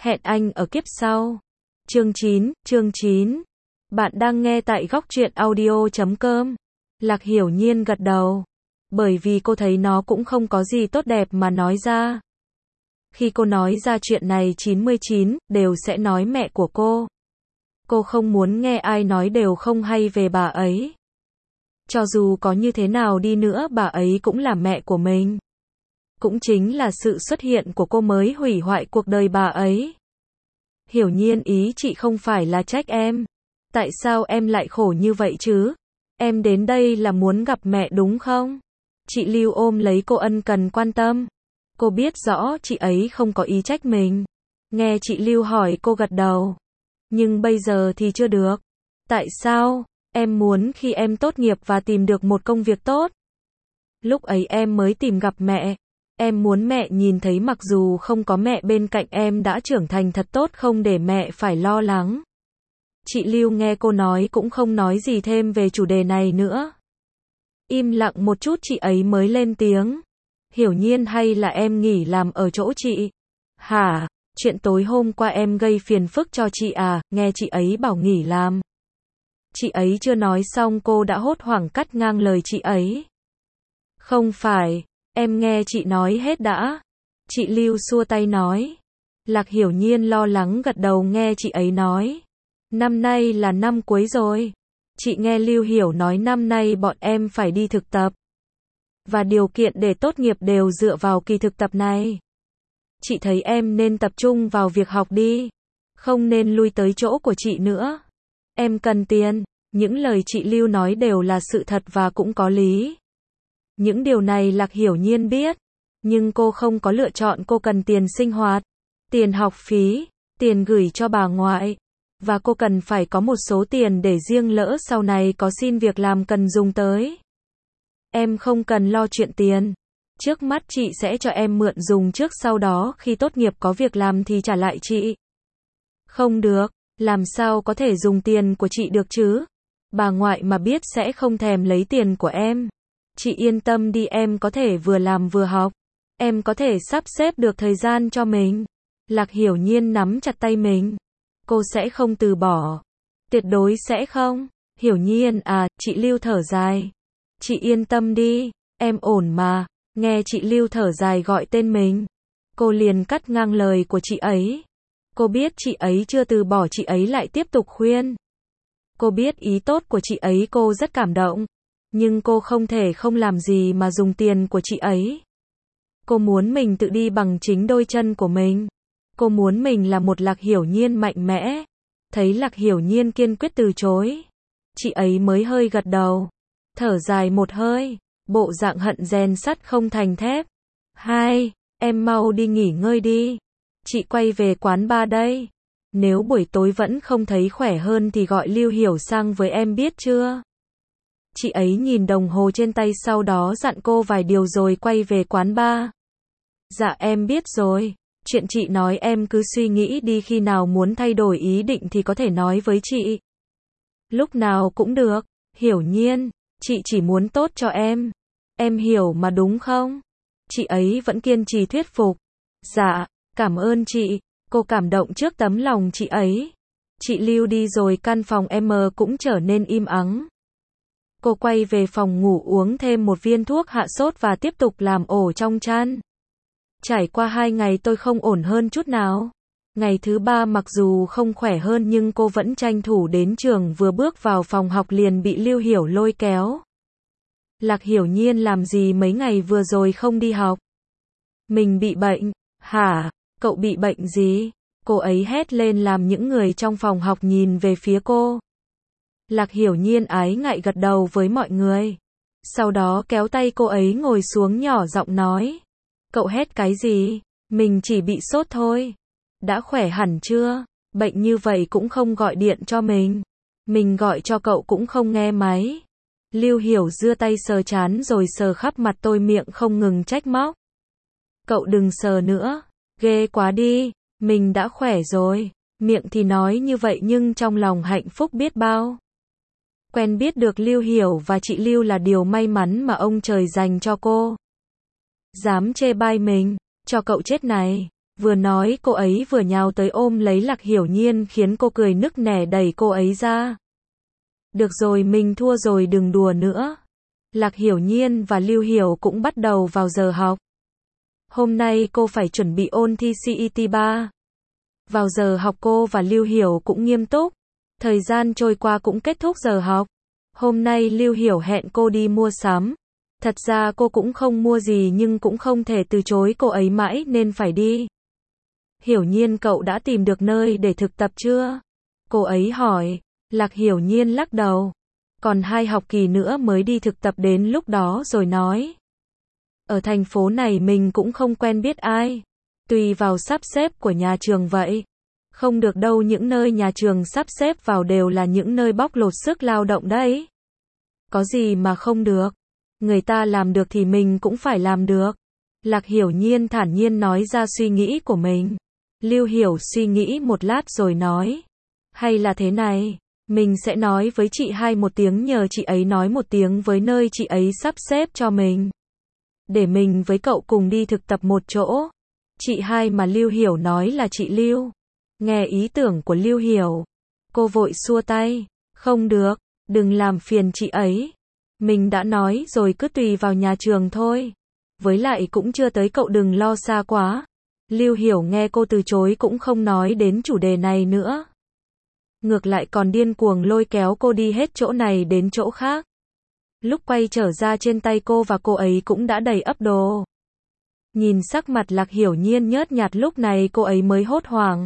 Hẹn anh ở kiếp sau. Chương 9. Bạn đang nghe tại góc truyện audio.com. Lạc Hiểu Nhiên gật đầu. Bởi vì cô thấy nó cũng không có gì tốt đẹp mà nói ra. Khi cô nói ra chuyện này 99, đều sẽ nói mẹ của cô. Cô không muốn nghe ai nói đều không hay về bà ấy. Cho dù có như thế nào đi nữa bà ấy cũng là mẹ của mình. Cũng chính là sự xuất hiện của cô mới hủy hoại cuộc đời bà ấy. Hiểu Nhiên, ý chị không phải là trách em. Tại sao em lại khổ như vậy chứ? Em đến đây là muốn gặp mẹ đúng không? Chị Lưu ôm lấy cô ân cần quan tâm. Cô biết rõ chị ấy không có ý trách mình. Nghe chị Lưu hỏi cô gật đầu. Nhưng bây giờ thì chưa được. Tại sao? Em muốn khi em tốt nghiệp và tìm được một công việc tốt. Lúc ấy em mới tìm gặp mẹ. Em muốn mẹ nhìn thấy mặc dù không có mẹ bên cạnh em đã trưởng thành thật tốt, không để mẹ phải lo lắng. Chị Lưu nghe cô nói cũng không nói gì thêm về chủ đề này nữa. Im lặng một chút chị ấy mới lên tiếng. Hiểu Nhiên, hay là em nghỉ làm ở chỗ chị? Hả? Chuyện tối hôm qua em gây phiền phức cho chị à? Nghe chị ấy bảo nghỉ làm. Chị ấy chưa nói xong cô đã hốt hoảng cắt ngang lời chị ấy. Không phải, em nghe chị nói hết đã. Chị Lưu xua tay nói. Lạc Hiểu Nhiên lo lắng gật đầu nghe chị ấy nói. Năm nay là năm cuối rồi. Chị nghe Lưu Hiểu nói năm nay bọn em phải đi thực tập. Và điều kiện để tốt nghiệp đều dựa vào kỳ thực tập này. Chị thấy em nên tập trung vào việc học đi. Không nên lui tới chỗ của chị nữa. Em cần tiền. Những lời chị Lưu nói đều là sự thật và cũng có lý. Những điều này Lạc Hiểu Nhiên biết. Nhưng cô không có lựa chọn, cô cần tiền sinh hoạt, tiền học phí, tiền gửi cho bà ngoại. Và cô cần phải có một số tiền để riêng lỡ sau này có xin việc làm cần dùng tới. Em không cần lo chuyện tiền. Trước mắt chị sẽ cho em mượn dùng trước, sau đó khi tốt nghiệp có việc làm thì trả lại chị. Không được, làm sao có thể dùng tiền của chị được chứ? Bà ngoại mà biết sẽ không thèm lấy tiền của em. Chị yên tâm đi, em có thể vừa làm vừa học. Em có thể sắp xếp được thời gian cho mình. Lạc Hiểu Nhiên nắm chặt tay mình. Cô sẽ không từ bỏ. Tuyệt đối sẽ không. Hiểu Nhiên à, chị Lưu thở dài. Chị yên tâm đi, em ổn mà. Nghe chị Lưu thở dài gọi tên mình. Cô liền cắt ngang lời của chị ấy. Cô biết chị ấy chưa từ bỏ, chị ấy lại tiếp tục khuyên. Cô biết ý tốt của chị ấy, cô rất cảm động. Nhưng cô không thể không làm gì mà dùng tiền của chị ấy. Cô muốn mình tự đi bằng chính đôi chân của mình. Cô muốn mình là một Lạc Hiểu Nhiên mạnh mẽ. Thấy Lạc Hiểu Nhiên kiên quyết từ chối, chị ấy mới hơi gật đầu. Thở dài một hơi. Bộ dạng hận rèn sắt không thành thép. Hai, em mau đi nghỉ ngơi đi. Chị quay về quán bar đây. Nếu buổi tối vẫn không thấy khỏe hơn thì gọi Lưu Hiểu sang với em, biết chưa? Chị ấy nhìn đồng hồ trên tay, sau đó dặn cô vài điều rồi quay về quán bar. Dạ em biết rồi. Chuyện chị nói em cứ suy nghĩ đi, khi nào muốn thay đổi ý định thì có thể nói với chị. Lúc nào cũng được. Hiểu Nhiên, chị chỉ muốn tốt cho em. Em hiểu mà đúng không? Chị ấy vẫn kiên trì thuyết phục. Dạ, cảm ơn chị. Cô cảm động trước tấm lòng chị ấy. Chị Lưu đi rồi căn phòng em cũng trở nên im ắng. Cô quay về phòng ngủ uống thêm một viên thuốc hạ sốt và tiếp tục làm ổ trong chăn. Trải qua 2 ngày tôi không ổn hơn chút nào. Ngày thứ 3 mặc dù không khỏe hơn nhưng cô vẫn tranh thủ đến trường, vừa bước vào phòng học liền bị Lưu Hiểu lôi kéo. Lạc Hiểu Nhiên, làm gì mấy ngày vừa rồi không đi học? Mình bị bệnh. Hả? Cậu bị bệnh gì? Cô ấy hét lên làm những người trong phòng học nhìn về phía cô. Lạc Hiểu Nhiên ái ngại gật đầu với mọi người. Sau đó kéo tay cô ấy ngồi xuống, nhỏ giọng nói. Cậu hét cái gì? Mình chỉ bị sốt thôi. Đã khỏe hẳn chưa? Bệnh như vậy cũng không gọi điện cho mình. Mình gọi cho cậu cũng không nghe máy. Lưu Hiểu giơ tay sờ trán rồi sờ khắp mặt tôi, miệng không ngừng trách móc. Cậu đừng sờ nữa. Ghê quá đi. Mình đã khỏe rồi. Miệng thì nói như vậy nhưng trong lòng hạnh phúc biết bao. Quen biết được Lưu Hiểu và chị Lưu là điều may mắn mà ông trời dành cho cô. Dám chê bai mình, cho cậu chết này. Vừa nói cô ấy vừa nhào tới ôm lấy Lạc Hiểu Nhiên khiến cô cười nức nẻ đẩy cô ấy ra. Được rồi, mình thua rồi, đừng đùa nữa. Lạc Hiểu Nhiên và Lưu Hiểu cũng bắt đầu vào giờ học. Hôm nay cô phải chuẩn bị ôn thi CET 3. Vào giờ học cô và Lưu Hiểu cũng nghiêm túc. Thời gian trôi qua cũng kết thúc giờ học. Hôm nay Lưu Hiểu hẹn cô đi mua sắm. Thật ra cô cũng không mua gì nhưng cũng không thể từ chối cô ấy mãi nên phải đi. Hiểu Nhiên, cậu đã tìm được nơi để thực tập chưa? Cô ấy hỏi. Lạc Hiểu Nhiên lắc đầu. Còn 2 học kỳ nữa mới đi thực tập, đến lúc đó rồi nói. Ở thành phố này mình cũng không quen biết ai. Tùy vào sắp xếp của nhà trường vậy. Không được đâu, những nơi nhà trường sắp xếp vào đều là những nơi bóc lột sức lao động đấy. Có gì mà không được. Người ta làm được thì mình cũng phải làm được. Lạc Hiểu Nhiên thản nhiên nói ra suy nghĩ của mình. Lưu Hiểu suy nghĩ một lát rồi nói. Hay là thế này, mình sẽ nói với chị hai một tiếng, nhờ chị ấy nói một tiếng với nơi chị ấy sắp xếp cho mình. Để mình với cậu cùng đi thực tập một chỗ. Chị hai mà Lưu Hiểu nói là chị Lưu. Nghe ý tưởng của Lưu Hiểu, cô vội xua tay. Không được, đừng làm phiền chị ấy. Mình đã nói rồi, cứ tùy vào nhà trường thôi. Với lại cũng chưa tới, cậu đừng lo xa quá. Lưu Hiểu nghe cô từ chối cũng không nói đến chủ đề này nữa. Ngược lại còn điên cuồng lôi kéo cô đi hết chỗ này đến chỗ khác. Lúc quay trở ra, trên tay cô và cô ấy cũng đã đầy ắp đồ. Nhìn sắc mặt Lạc Hiểu Nhiên nhớt nhạt lúc này cô ấy mới hốt hoảng.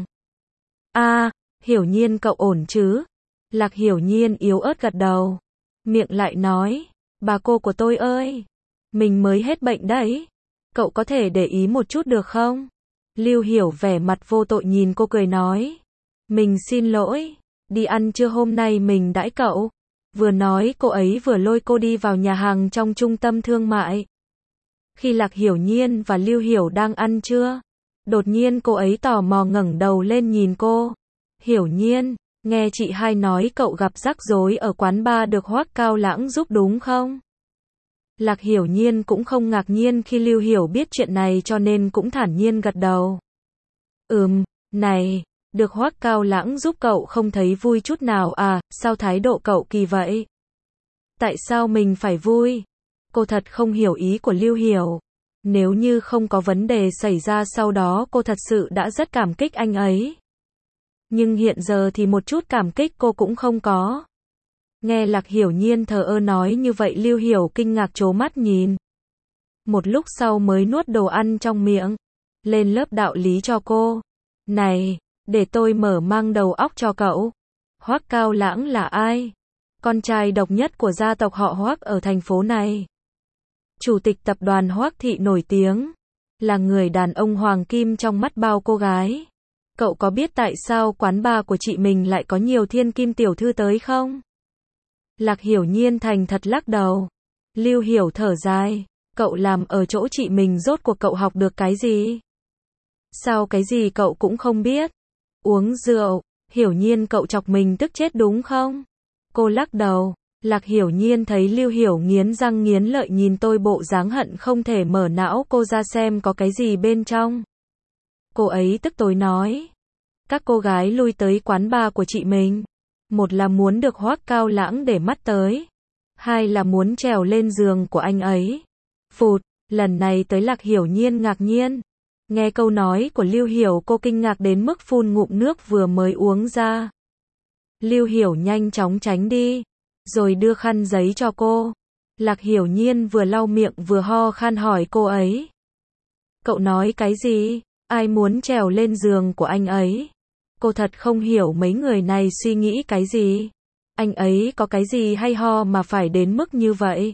Hiểu Nhiên cậu ổn chứ? Lạc Hiểu Nhiên yếu ớt gật đầu. Miệng lại nói, bà cô của tôi ơi, mình mới hết bệnh đấy. Cậu có thể để ý một chút được không? Lưu Hiểu vẻ mặt vô tội nhìn cô cười nói. Mình xin lỗi, đi ăn trưa hôm nay mình đãi cậu. Vừa nói cô ấy vừa lôi cô đi vào nhà hàng trong trung tâm thương mại. Khi Lạc Hiểu Nhiên và Lưu Hiểu đang ăn trưa, đột nhiên cô ấy tò mò ngẩng đầu lên nhìn cô. Hiểu Nhiên, nghe chị hai nói cậu gặp rắc rối ở quán bar được Hoắc Cao Lãng giúp đúng không? Lạc Hiểu Nhiên cũng không ngạc nhiên khi Lưu Hiểu biết chuyện này cho nên cũng thản nhiên gật đầu. Này, được Hoắc Cao Lãng giúp cậu không thấy vui chút nào à, sao thái độ cậu kỳ vậy? Tại sao mình phải vui? Cô thật không hiểu ý của Lưu Hiểu. Nếu như không có vấn đề xảy ra sau đó cô thật sự đã rất cảm kích anh ấy. Nhưng hiện giờ thì một chút cảm kích cô cũng không có. Nghe Lạc Hiểu Nhiên thờ ơ nói như vậy, Lưu Hiểu kinh ngạc trố mắt nhìn. Một lúc sau mới nuốt đồ ăn trong miệng. Lên lớp đạo lý cho cô. Này, để tôi mở mang đầu óc cho cậu. Hoắc Cao Lãng là ai? Con trai độc nhất của gia tộc họ Hoắc ở thành phố này. Chủ tịch tập đoàn Hoắc Thị nổi tiếng. Là người đàn ông hoàng kim trong mắt bao cô gái. Cậu có biết tại sao quán bar của chị mình lại có nhiều thiên kim tiểu thư tới không? Lạc Hiểu Nhiên thành thật lắc đầu. Lưu Hiểu thở dài. Cậu làm ở chỗ chị mình rốt cuộc cậu học được cái gì? Sao cái gì cậu cũng không biết? Uống rượu. Hiểu Nhiên cậu chọc mình tức chết đúng không? Cô lắc đầu. Lạc Hiểu Nhiên thấy Lưu Hiểu nghiến răng nghiến lợi nhìn tôi bộ dáng hận không thể mở não cô ra xem có cái gì bên trong. Cô ấy tức tối nói. Các cô gái lui tới quán bar của chị mình. Một là muốn được Hoắc Cao Lãng để mắt tới. Hai là muốn trèo lên giường của anh ấy. Phụt, lần này tới Lạc Hiểu Nhiên ngạc nhiên. Nghe câu nói của Lưu Hiểu cô kinh ngạc đến mức phun ngụm nước vừa mới uống ra. Lưu Hiểu nhanh chóng tránh đi. Rồi đưa khăn giấy cho cô. Lạc Hiểu Nhiên vừa lau miệng vừa ho khan hỏi cô ấy. Cậu nói cái gì? Ai muốn trèo lên giường của anh ấy? Cô thật không hiểu mấy người này suy nghĩ cái gì. Anh ấy có cái gì hay ho mà phải đến mức như vậy?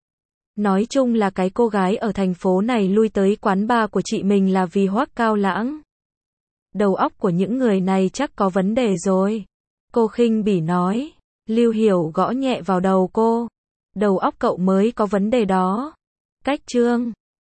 Nói chung là cái cô gái ở thành phố này lui tới quán bar của chị mình là vì Hoắc Cao Lãng. Đầu óc của những người này chắc có vấn đề rồi. Cô khinh bỉ nói. Lưu Hiểu gõ nhẹ vào đầu cô. Đầu óc cậu mới có vấn đề đó. Cách chương